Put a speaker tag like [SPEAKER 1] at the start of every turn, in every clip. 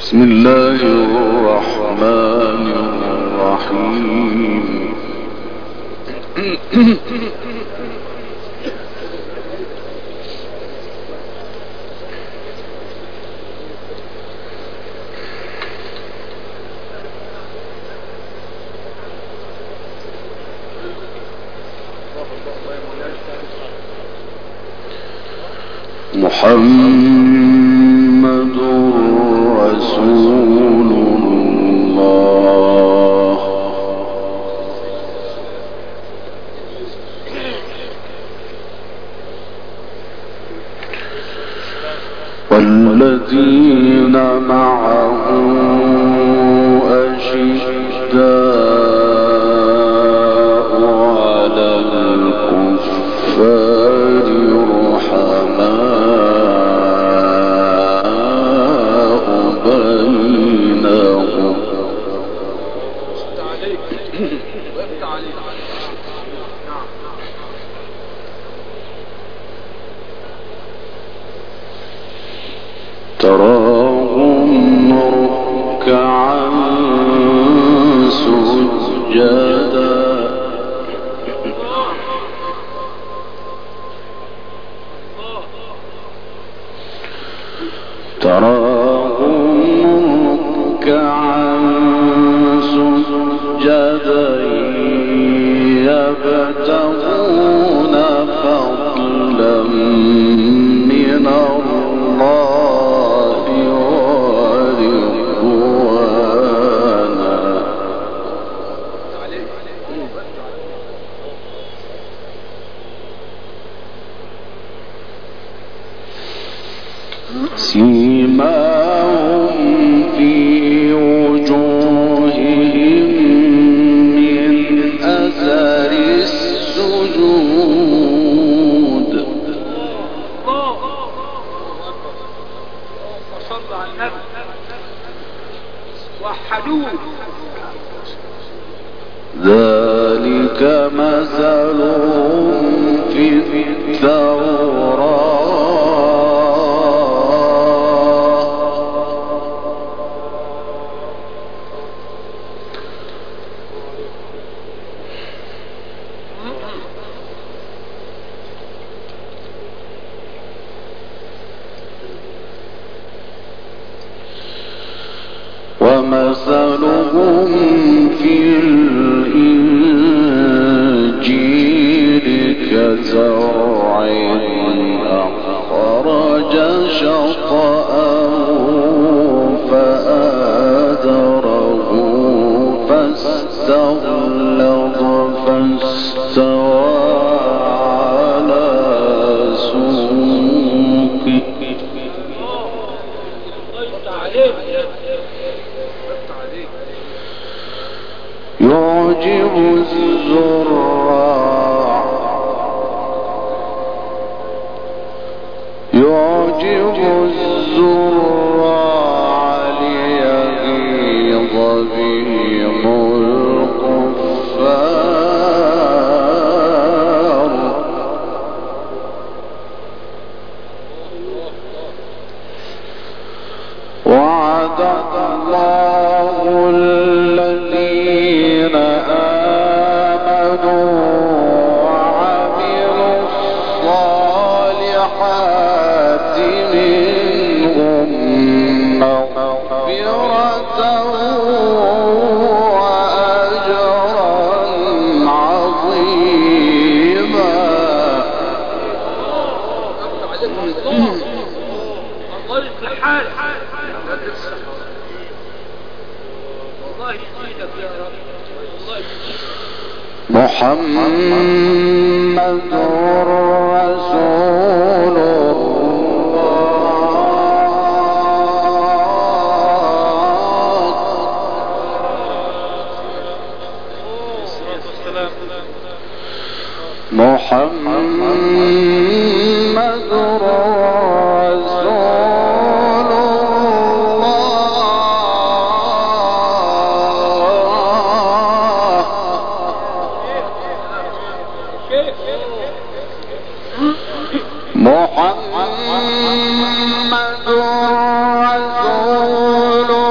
[SPEAKER 1] بسم الله الرحمن الرحيم. محمد رسول الله والذين معه أشداء على الكفار رحماء بينهم تراهم ركعا سجدا يبتغون فضلا من الله ورضوانا سيماهم في وجوههم من أثر السجود
[SPEAKER 2] صلى على النبي وحدوه
[SPEAKER 1] ذلك مثلهم في التوراة ومثلهم في الإنجيل كزرع أخرج شطأه فآزره فاستغلظ فاستوى على سوقه يعجب الزراع ليغيظ بهم الكفار وعد الله الذين آمنوا وعملوا الصالحات منهم مغفرة وأجرا عظيما.
[SPEAKER 2] الله يصلح حالك والله يزيدك يا رب والله يزيدك.
[SPEAKER 1] محمد رسول محمد رسول محمد رسول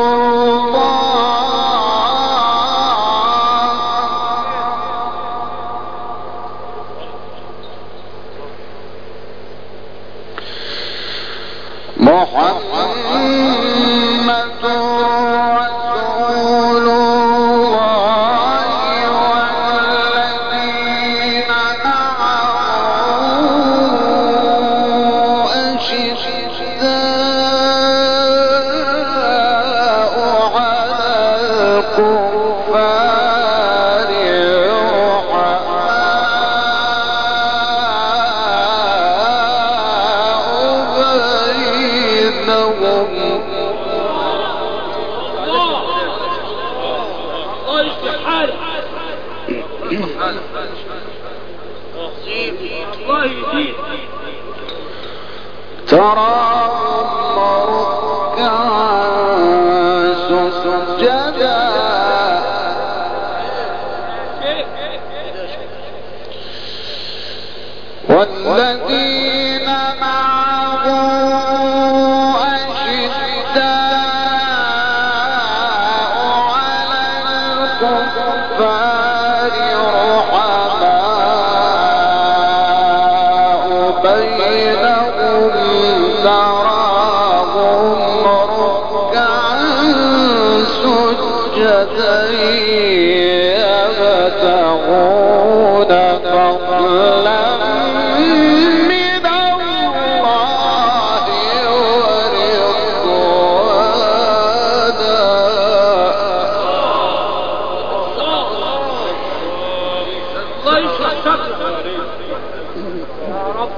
[SPEAKER 1] محمد رسول الله والذين معه أشداء على الكفار
[SPEAKER 2] الله يزيد
[SPEAKER 1] تراهم ركعا سجدا والذين معه أشداء على الكفار رحماء بينهم تراهم ركعا سجدا يبتغون فضلا من الله ورضوانا.
[SPEAKER 2] الله يشرح صدرك يا رب.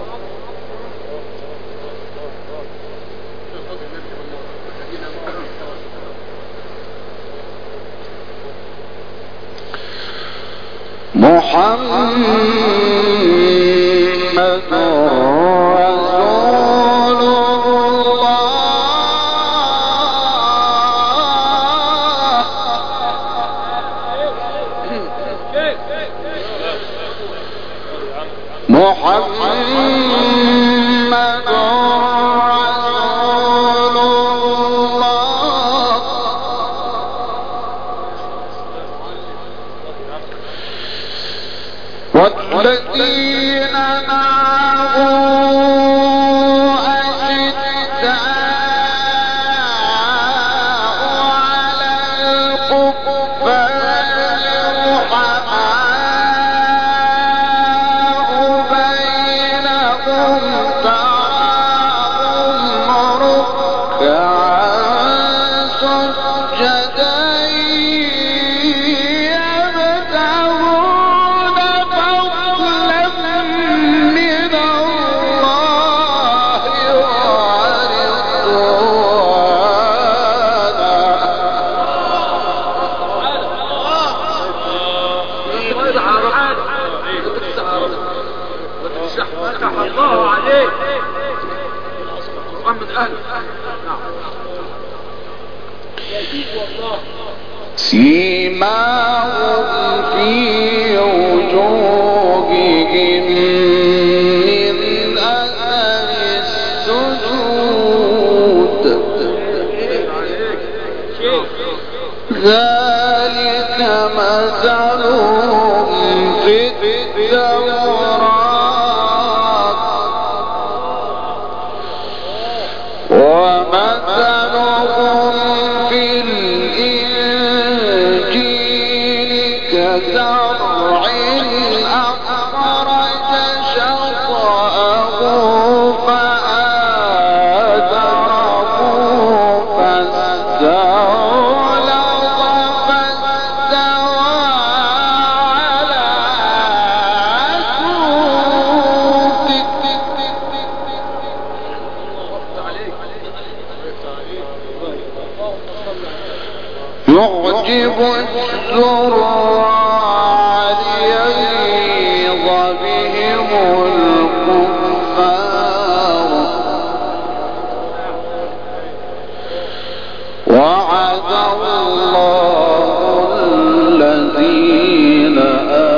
[SPEAKER 1] محمد رسول الله محمد رسول الله والذين معه أشداء على الكفار رحماء بينهم تراهم ركعا سجدا يبتغون فضلا من الله
[SPEAKER 2] فتح الله عليك القرآن من أهله. يزيد والله.
[SPEAKER 1] سيماهم في وجوههم من أثر السجود ذلك مثلهم في التوراة ومثلهم في الإنجيل كزرع أخرج شطأه فآزره فاستغلظ فاستوى على سوقه يعجب الزراع ليغيظ بهم الكفار وعد الله الذين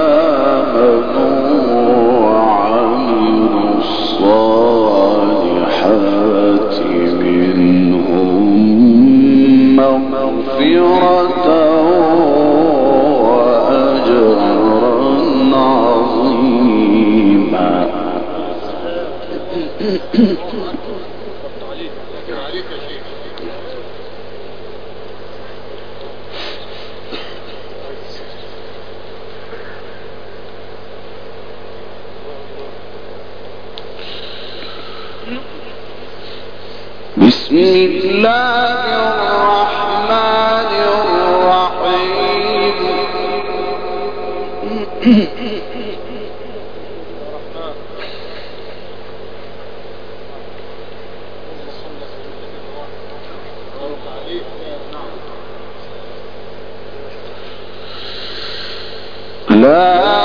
[SPEAKER 1] آمنوا وعملوا الصالحات منهم مغفرة وأجرا عظيما. بسم الله الرحمن الرحيم لا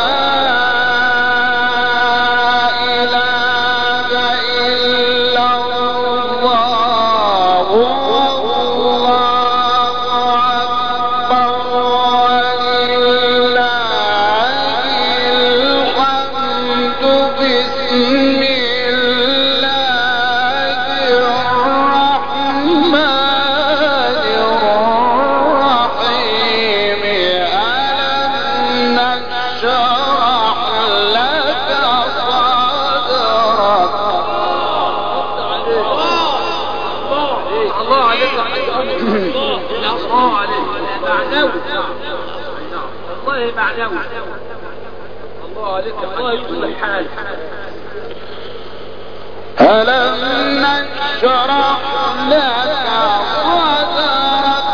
[SPEAKER 1] ألم نشرح لك صدرك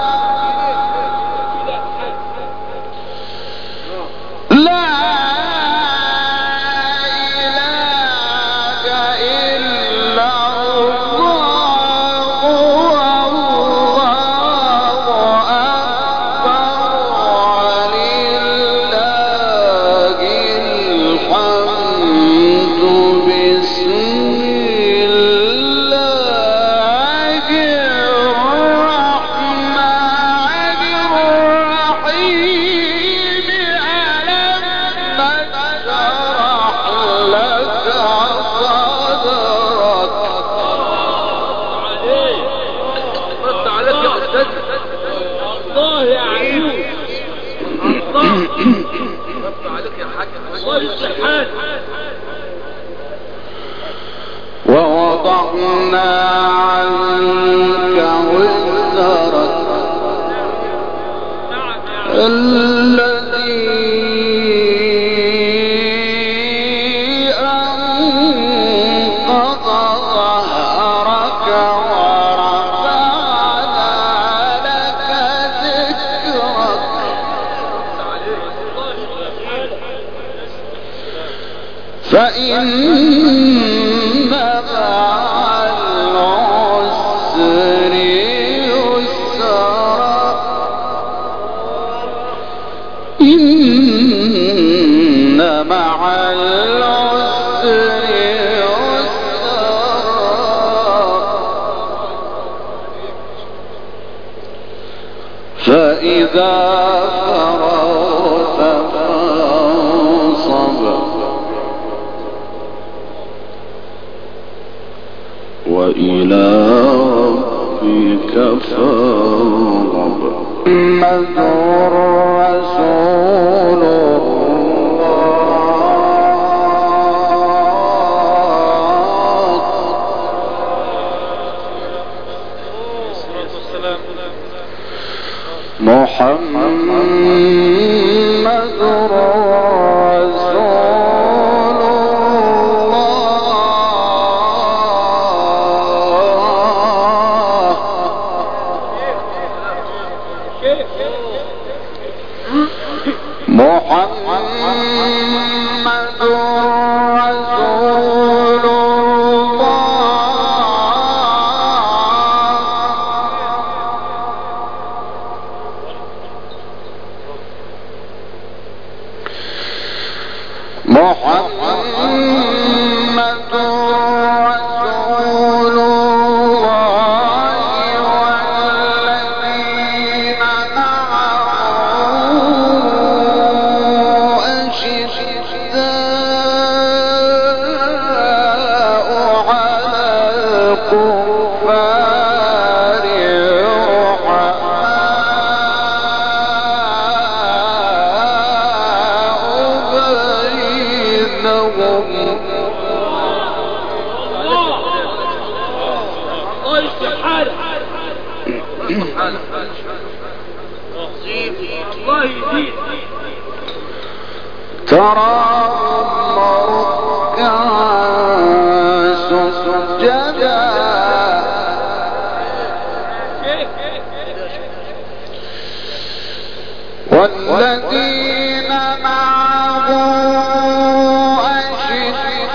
[SPEAKER 1] لا إله إلا الله والله أكبر ولله الحمد بسم ووضعنا عنك وزرك الذي أنقض ظهرك ورفعنا لك ذكرك فإن مع العسر يسرا إن مع العسر يسرا فإذا فرغت فانصب وإلى ربك فارغب محمد رسول الله محمد رسول محمد رسول محمد رسول الله والذين معه أشداء على الكفار تراهم ركعا سجدا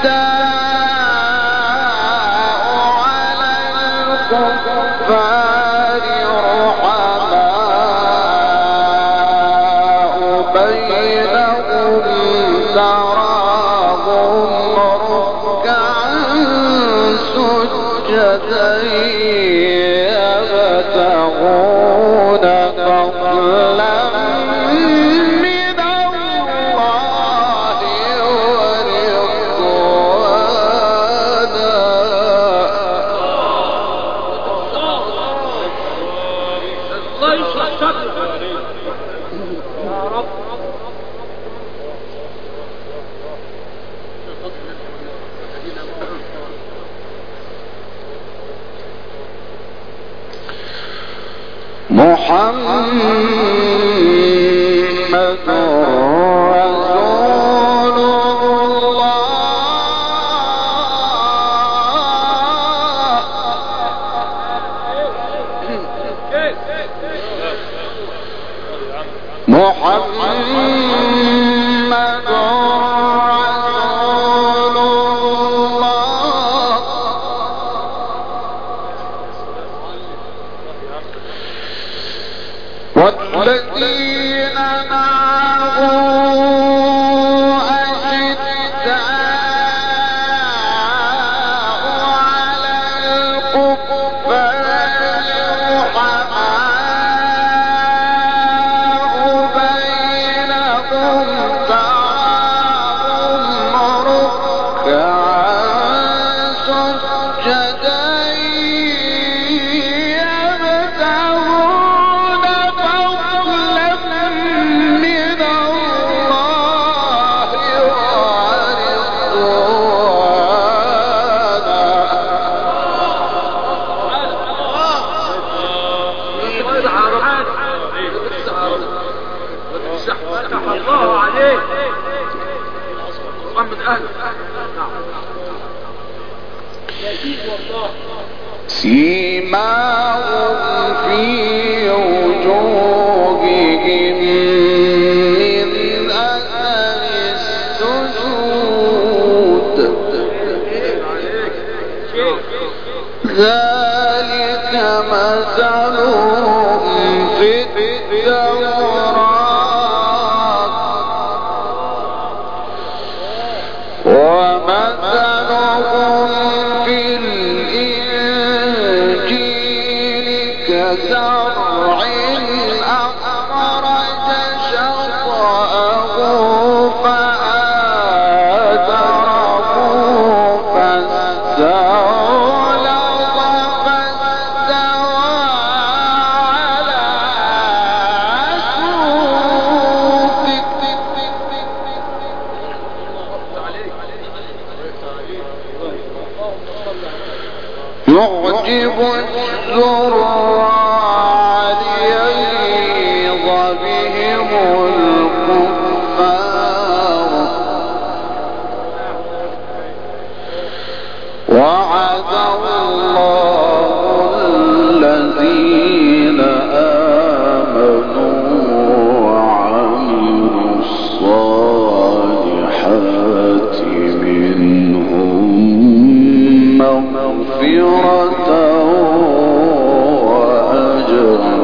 [SPEAKER 1] محمد رسول الله محمد رسول الله والذين معه أشداء على الكفار رحماء بينهم تراهم ركعا سجدا يبتغون فضلا من الله ورضوانا
[SPEAKER 2] الله عليك محمد أهل يزيد والله
[SPEAKER 1] سيماهم في وجوههم من أثر السجود ذلك مثلهم في التوراة ومثلهم في الإنجيل كزرع أخرج شطأه فآزره فاستغلظ فاستوى على سوقه يعجب الزراع ليغيظ بهم الكفار وعد الله الذين آمنوا وعملوا الصالحات منهم مغفرة وأجرا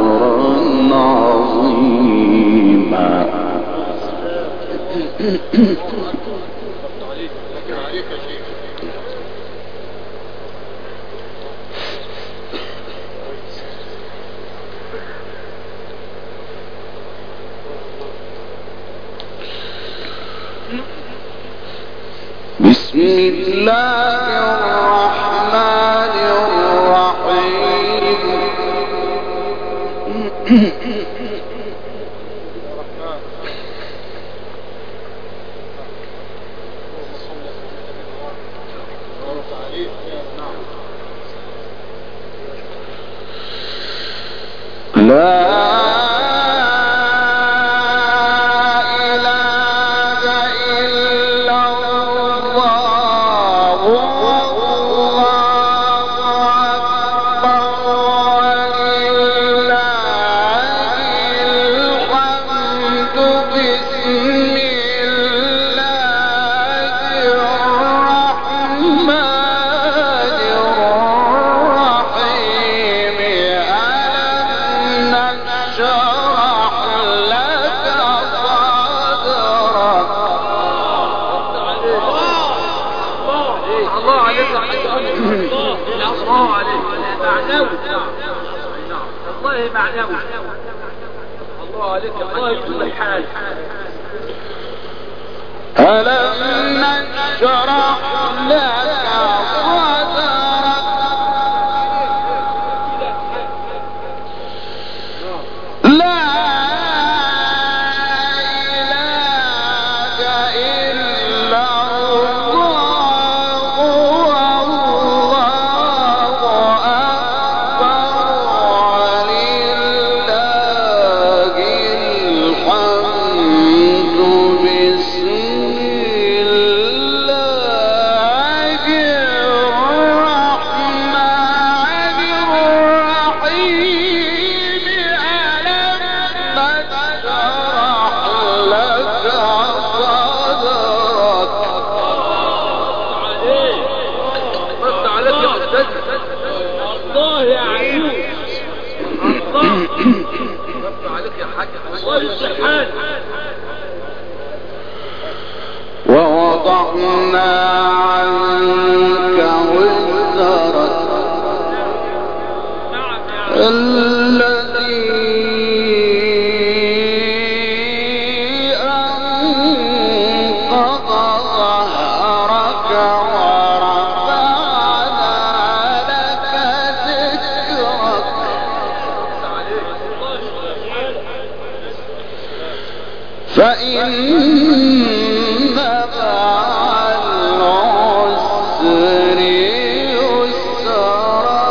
[SPEAKER 1] عظيما بسم الله الرحمن الرحيم لا بسم الله
[SPEAKER 2] الله عليك يا حاج الله عليك معنوي والله معنوي الله عليك الله يكون الحال
[SPEAKER 1] ألم نشرح لك صدرك لا إله إلا الله والله أكبر ولله الحمد بسم الله الرحمن الرحيم ألم نشرح لك صدرك
[SPEAKER 2] رد عليك يا أستاذ الله يا عيوب الله رد عليك يا حاج الله يصلحان
[SPEAKER 1] ووضعنا عنك وزرك الذي أنقض ظهرك ورفعنا لك ذكرك فإن مع العسر يسرا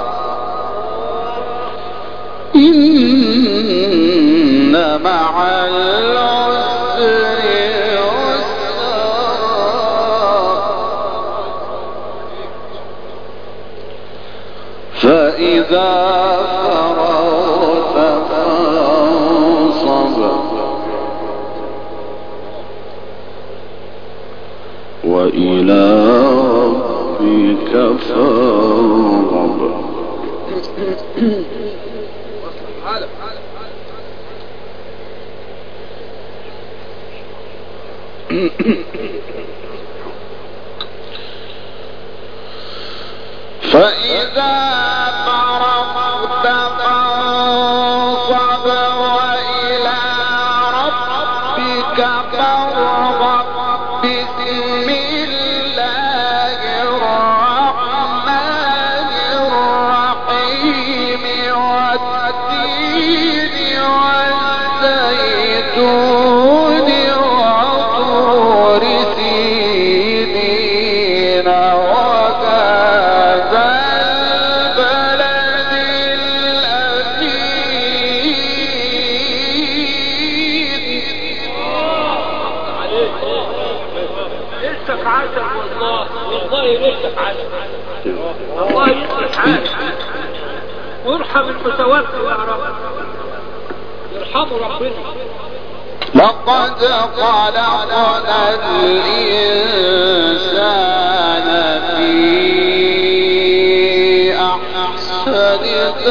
[SPEAKER 1] إن مع العسر يسرا فإذا فرغت فانصب وإلى ربك فارغب فإذا فرغت فانصب وإلى ربك فارغب بسم الله الرحمن الرحيم والتين والزيتون وطور سينين وهذا البلد الأمين
[SPEAKER 2] لسك عاشر والله والله لسك عاشر الله يصلح حالك وارحم المتوفي يا رب يرحمه ربنا
[SPEAKER 1] لقد خلقنا الإنسان في أحسن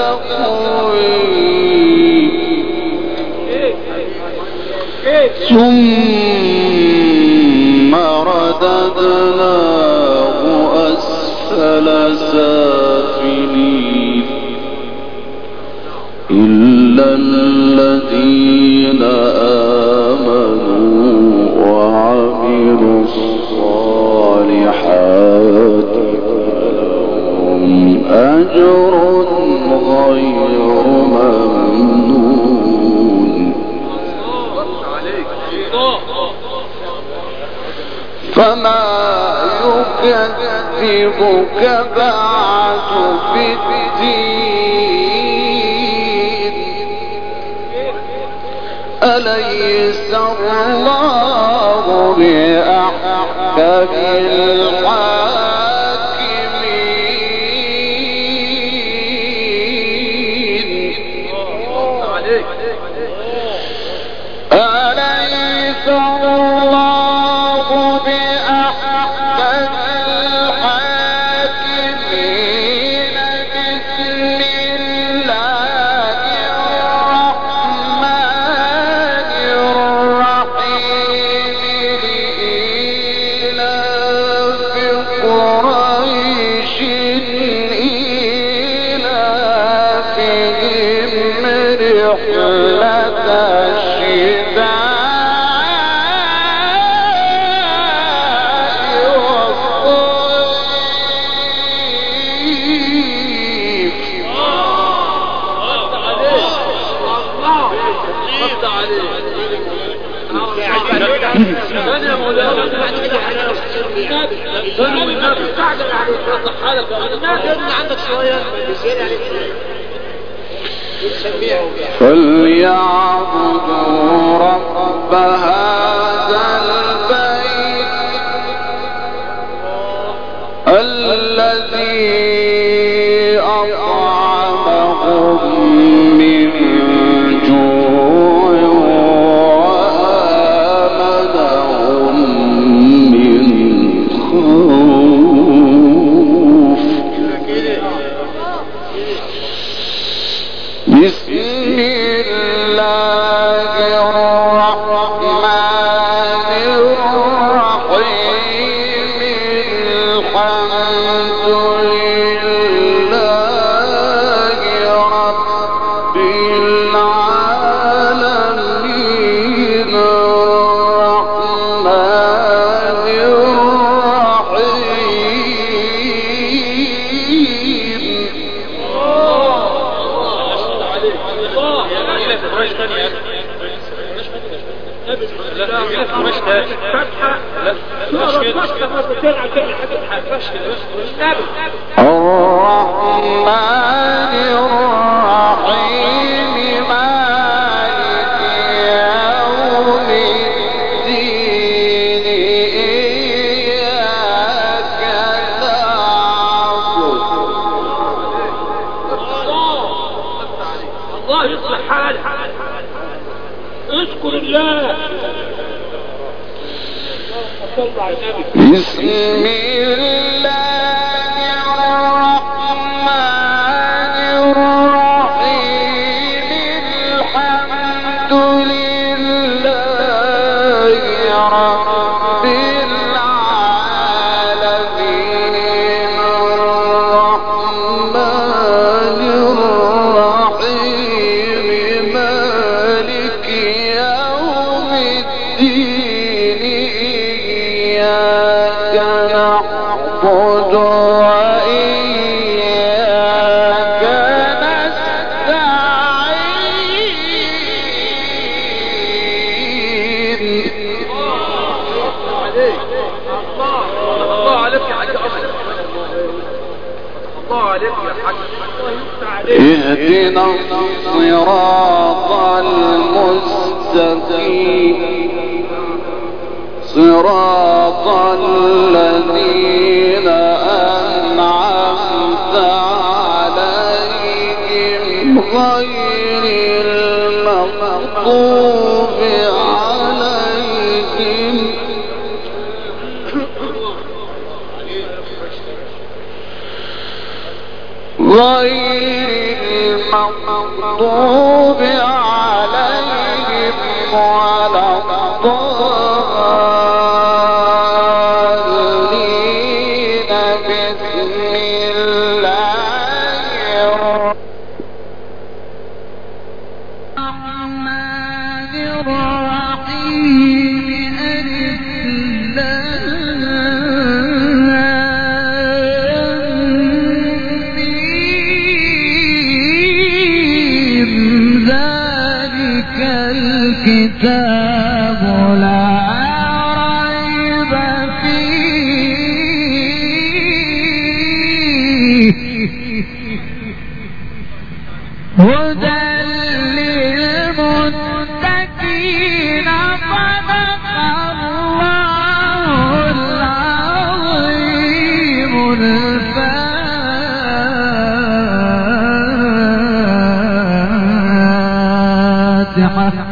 [SPEAKER 1] تقويم ثم رددناه أسفل سافلين إلا الذين آمنوا وعملوا الصالحات فلهم أجر غير ممنون فما يكذبك بعد بالدين أليس الله بأحكم الحاكمين أليس الله بأحكم الحاكمين بسم الله الرحمن الرحيم لإيلاف
[SPEAKER 2] مستعجل عليك اصح حالك يا ابني عندك شويه زياده عليك
[SPEAKER 1] فليعبدوا رب هذا البيت الذي أطعمهم من جوع وآمنهم من خوف. بسم الله الرحمن الرحيم الحمد لله رب العالمين الرحمن الرحمن الرحيم مالك يوم الدين إياك نعبد.
[SPEAKER 2] الله يصلح حالك اذكر الله.
[SPEAKER 1] بسم الله الرحمن الرحيم الحمد لله رب العالمين الرحمن الرحيم مالك يوم الدين إياك نعبد وإياك نستعين.
[SPEAKER 2] الله عليك يا حاج الله عليك يا حاج.
[SPEAKER 1] اهدنا الصراط المستقيم صراط الذين أنعمت عليهم غير المغضوب عليهم ولا الضالين. بسم الله الرحمن الرحيم ألف ذلك الكتاب لا ريب فيه هدى للمتقين. صدق الله العظيم الفاتحة.